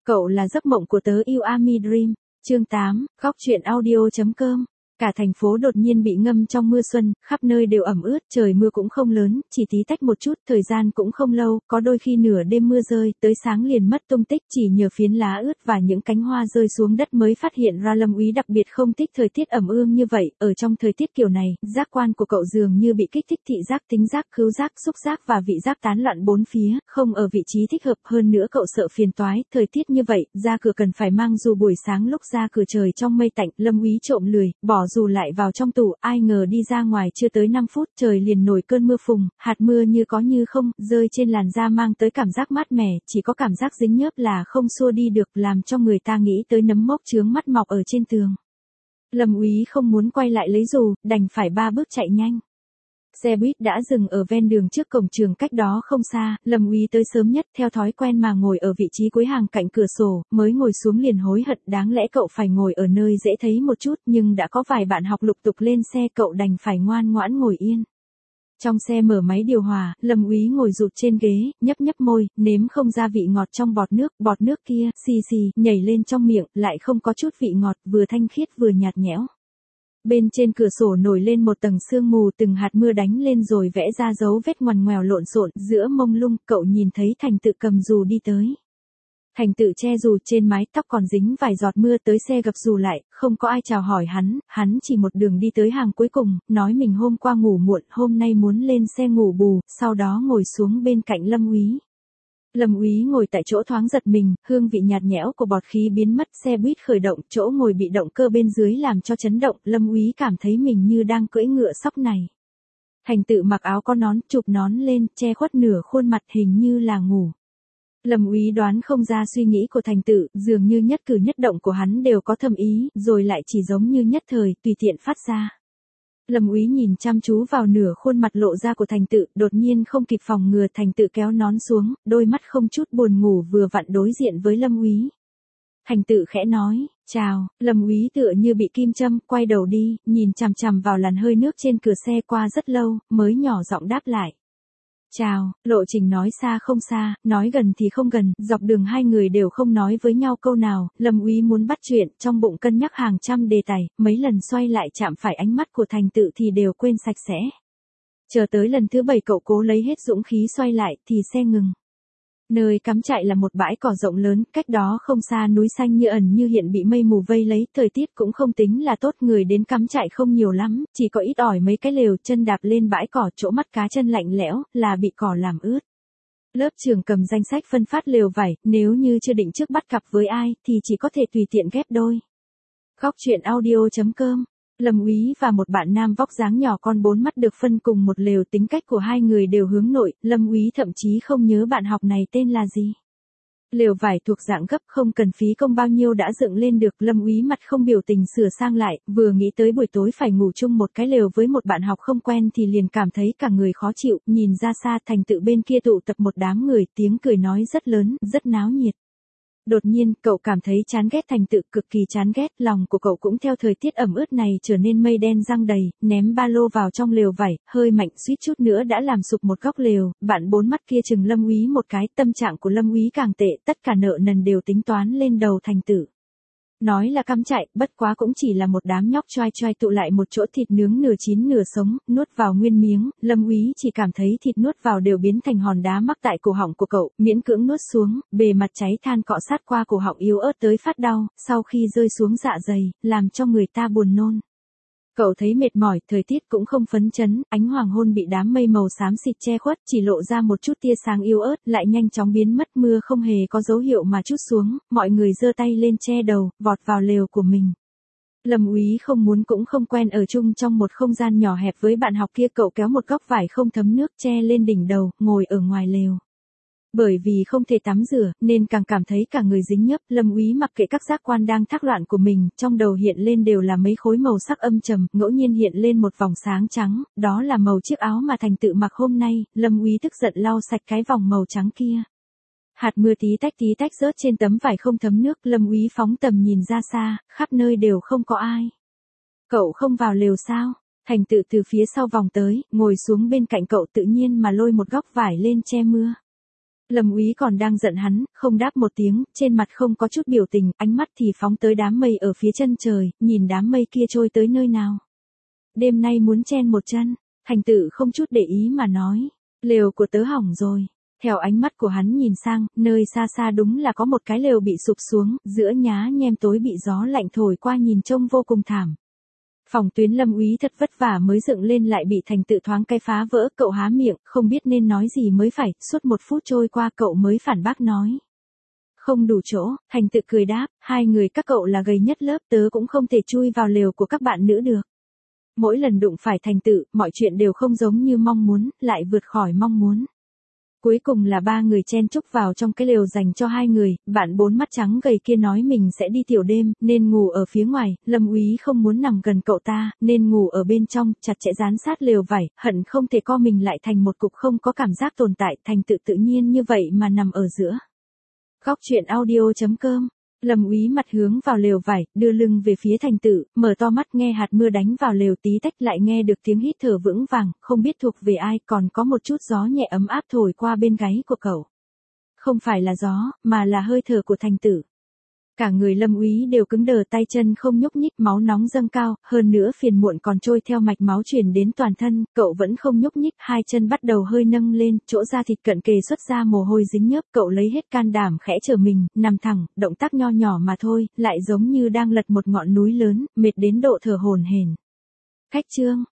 Cậu là giấc mộng của tớ yêu Army Dream. Chương 8, góc truyện audio.com. Cả thành phố đột nhiên bị ngâm trong mưa xuân, khắp nơi đều ẩm ướt, trời mưa cũng không lớn, chỉ tí tách một chút, thời gian cũng không lâu, có đôi khi nửa đêm mưa rơi, tới sáng liền mất tung tích, chỉ nhờ phiến lá ướt và những cánh hoa rơi xuống đất mới phát hiện ra Lâm Úy đặc biệt không thích thời tiết ẩm ương như vậy, ở trong thời tiết kiểu này, giác quan của cậu dường như bị kích thích thị giác, tính giác, khứu giác, xúc giác và vị giác tán loạn bốn phía, không ở vị trí thích hợp, hơn nữa cậu sợ phiền toái, thời tiết như vậy, ra cửa cần phải mang dù buổi sáng lúc ra cửa trời trong mây tạnh, Lâm Úy trộm lười, bỏ dù lại vào trong tủ, ai ngờ đi ra ngoài chưa tới 5 phút trời liền nổi cơn mưa phùn, hạt mưa như có như không, rơi trên làn da mang tới cảm giác mát mẻ, chỉ có cảm giác dính nhớp là không xua đi được, làm cho người ta nghĩ tới nấm mốc chướng mắt mọc ở trên tường. Lâm Úy không muốn quay lại lấy dù, đành phải 3 bước chạy nhanh. Xe buýt đã dừng ở ven đường trước cổng trường cách đó không xa, Lâm Úy tới sớm nhất theo thói quen mà ngồi ở vị trí cuối hàng cạnh cửa sổ, mới ngồi xuống liền hối hận, đáng lẽ cậu phải ngồi ở nơi dễ thấy một chút, nhưng đã có vài bạn học lục tục lên xe, cậu đành phải ngoan ngoãn ngồi yên. Trong xe mở máy điều hòa, Lâm Úy ngồi rụt trên ghế, nhấp nhấp môi, nếm không ra vị ngọt trong bọt nước kia, xì xì, nhảy lên trong miệng, lại không có chút vị ngọt, vừa thanh khiết vừa nhạt nhẽo. Bên trên cửa sổ nổi lên một tầng sương mù, từng hạt mưa đánh lên rồi vẽ ra dấu vết ngoằn ngoèo lộn xộn, giữa mông lung, cậu nhìn thấy Thành Tự cầm dù đi tới. Thành Tự che dù trên mái tóc còn dính vài giọt mưa, tới xe gập dù lại, không có ai chào hỏi hắn chỉ một đường đi tới hàng cuối cùng, nói mình hôm qua ngủ muộn, hôm nay muốn lên xe ngủ bù, sau đó ngồi xuống bên cạnh Lâm Úy. Lâm Úy ngồi tại chỗ thoáng giật mình, hương vị nhạt nhẽo của bọt khí biến mất, xe buýt khởi động, chỗ ngồi bị động cơ bên dưới làm cho chấn động, Lâm Úy cảm thấy mình như đang cưỡi ngựa sóc này. Thành Tự mặc áo có nón, chụp nón lên, che khuất nửa khuôn mặt, hình như là ngủ. Lâm Úy đoán không ra suy nghĩ của Thành Tự, dường như nhất cử nhất động của hắn đều có thâm ý, rồi lại chỉ giống như nhất thời, tùy tiện phát ra. Lâm Úy nhìn chăm chú vào nửa khuôn mặt lộ ra của Thành Tự, đột nhiên không kịp phòng ngừa, Thành Tự kéo nón xuống, đôi mắt không chút buồn ngủ vừa vặn đối diện với Lâm Úy. Thành Tự khẽ nói, chào, Lâm Úy tựa như bị kim châm, quay đầu đi, nhìn chằm chằm vào làn hơi nước trên cửa xe qua rất lâu, mới nhỏ giọng đáp lại. Chào, lộ trình nói xa không xa, nói gần thì không gần, dọc đường hai người đều không nói với nhau câu nào, Lâm Úy muốn bắt chuyện, trong bụng cân nhắc hàng trăm đề tài, mấy lần xoay lại chạm phải ánh mắt của Thành Tự thì đều quên sạch sẽ. Chờ tới lần thứ 7 cậu cố lấy hết dũng khí xoay lại, thì xe ngừng. Nơi cắm trại là một bãi cỏ rộng lớn, cách đó không xa núi xanh như ẩn như hiện bị mây mù vây lấy, thời tiết cũng không tính là tốt, người đến cắm trại không nhiều lắm, chỉ có ít ỏi mấy cái lều, chân đạp lên bãi cỏ, chỗ mắt cá chân lạnh lẽo, là bị cỏ làm ướt. Lớp trưởng cầm danh sách phân phát lều vải, nếu như chưa định trước bắt cặp với ai, thì chỉ có thể tùy tiện ghép đôi. Góc truyện audio.com. Lâm Úy và một bạn nam vóc dáng nhỏ con 4 mắt được phân cùng một lều, tính cách của hai người đều hướng nội, Lâm Úy thậm chí không nhớ bạn học này tên là gì. Lều vải thuộc dạng gấp, không cần phí công bao nhiêu đã dựng lên được, Lâm Úy mặt không biểu tình sửa sang lại, vừa nghĩ tới buổi tối phải ngủ chung một cái lều với một bạn học không quen thì liền cảm thấy cả người khó chịu, nhìn ra xa Thành Tự bên kia tụ tập một đám người, tiếng cười nói rất lớn, rất náo nhiệt. Đột nhiên, cậu cảm thấy chán ghét Thành Tự, cực kỳ chán ghét, lòng của cậu cũng theo thời tiết ẩm ướt này trở nên mây đen giăng đầy, ném ba lô vào trong lều vải, hơi mạnh suýt chút nữa đã làm sụp một góc lều, bạn 4 mắt kia chừng Lâm Úy một cái, tâm trạng của Lâm Úy càng tệ, tất cả nợ nần đều tính toán lên đầu Thành Tự. Nói là cắm trại, bất quá cũng chỉ là một đám nhóc choai choai tụ lại một chỗ, thịt nướng nửa chín nửa sống, nuốt vào nguyên miếng, Lâm Úy chỉ cảm thấy thịt nuốt vào đều biến thành hòn đá mắc tại cổ họng của cậu, miễn cưỡng nuốt xuống, bề mặt cháy than cọ sát qua cổ họng yếu ớt tới phát đau, sau khi rơi xuống dạ dày, làm cho người ta buồn nôn. Cậu thấy mệt mỏi, thời tiết cũng không phấn chấn, ánh hoàng hôn bị đám mây màu xám xịt che khuất, chỉ lộ ra một chút tia sáng yếu ớt, lại nhanh chóng biến mất, mưa không hề có dấu hiệu mà trút xuống, mọi người giơ tay lên che đầu, vọt vào lều của mình. Lâm Úy không muốn cũng không quen ở chung trong một không gian nhỏ hẹp với bạn học kia, cậu kéo một góc vải không thấm nước che lên đỉnh đầu, ngồi ở ngoài lều. Bởi vì không thể tắm rửa, nên càng cảm thấy cả người dính nhớp, Lâm Úy mặc kệ các giác quan đang thác loạn của mình, trong đầu hiện lên đều là mấy khối màu sắc âm trầm, ngẫu nhiên hiện lên một vòng sáng trắng, đó là màu chiếc áo mà Thành Tự mặc hôm nay, Lâm Úy tức giận lau sạch cái vòng màu trắng kia. Hạt mưa tí tách rớt trên tấm vải không thấm nước, Lâm Úy phóng tầm nhìn ra xa, khắp nơi đều không có ai. Cậu không vào lều sao? Thành Tự từ phía sau vòng tới, ngồi xuống bên cạnh cậu, tự nhiên mà lôi một góc vải lên che mưa. Lâm Úy còn đang giận hắn, không đáp một tiếng, trên mặt không có chút biểu tình, ánh mắt thì phóng tới đám mây ở phía chân trời, nhìn đám mây kia trôi tới nơi nào. Đêm nay muốn chen một chân, Thành Tự không chút để ý mà nói, lều của tớ hỏng rồi. Theo ánh mắt của hắn nhìn sang, nơi xa xa đúng là có một cái lều bị sụp xuống, giữa nhá nhem tối bị gió lạnh thổi qua nhìn trông vô cùng thảm. Phòng tuyến Lâm Úy thật vất vả mới dựng lên lại bị Thành Tự thoáng cái phá vỡ, cậu há miệng, không biết nên nói gì mới phải, suốt 1 phút trôi qua cậu mới phản bác nói. Không đủ chỗ, Thành Tự cười đáp, 2 người các cậu là gầy nhất lớp, tớ cũng không thể chui vào lều của các bạn nữ được. Mỗi lần đụng phải Thành Tự, mọi chuyện đều không giống như mong muốn, lại vượt khỏi mong muốn. Cuối cùng là 3 người chen chúc vào trong cái lều dành cho 2 người, bạn 4 mắt trắng gầy kia nói mình sẽ đi tiểu đêm, nên ngủ ở phía ngoài, Lâm Úy không muốn nằm gần cậu ta, nên ngủ ở bên trong, chặt chẽ dán sát lều vải, hận không thể co mình lại thành một cục không có cảm giác tồn tại, Thành Tự tự nhiên như vậy mà nằm ở giữa. Góc truyện audio.com. Lâm Úy mặt hướng vào lều vải, đưa lưng về phía Thành Tự, mở to mắt nghe hạt mưa đánh vào lều tí tách, lại nghe được tiếng hít thở vững vàng, không biết thuộc về ai, còn có một chút gió nhẹ ấm áp thổi qua bên gáy của cậu. Không phải là gió, mà là hơi thở của Thành Tự. Cả người Lâm Úy đều cứng đờ, tay chân không nhúc nhích, máu nóng dâng cao, hơn nữa phiền muộn còn trôi theo mạch máu truyền đến toàn thân, cậu vẫn không nhúc nhích, 2 chân bắt đầu hơi nâng lên, chỗ da thịt cận kề xuất ra mồ hôi dính nhớp, cậu lấy hết can đảm khẽ trở mình, nằm thẳng, động tác nho nhỏ mà thôi, lại giống như đang lật một ngọn núi lớn, mệt đến độ thở hổn hển. Khách Trương,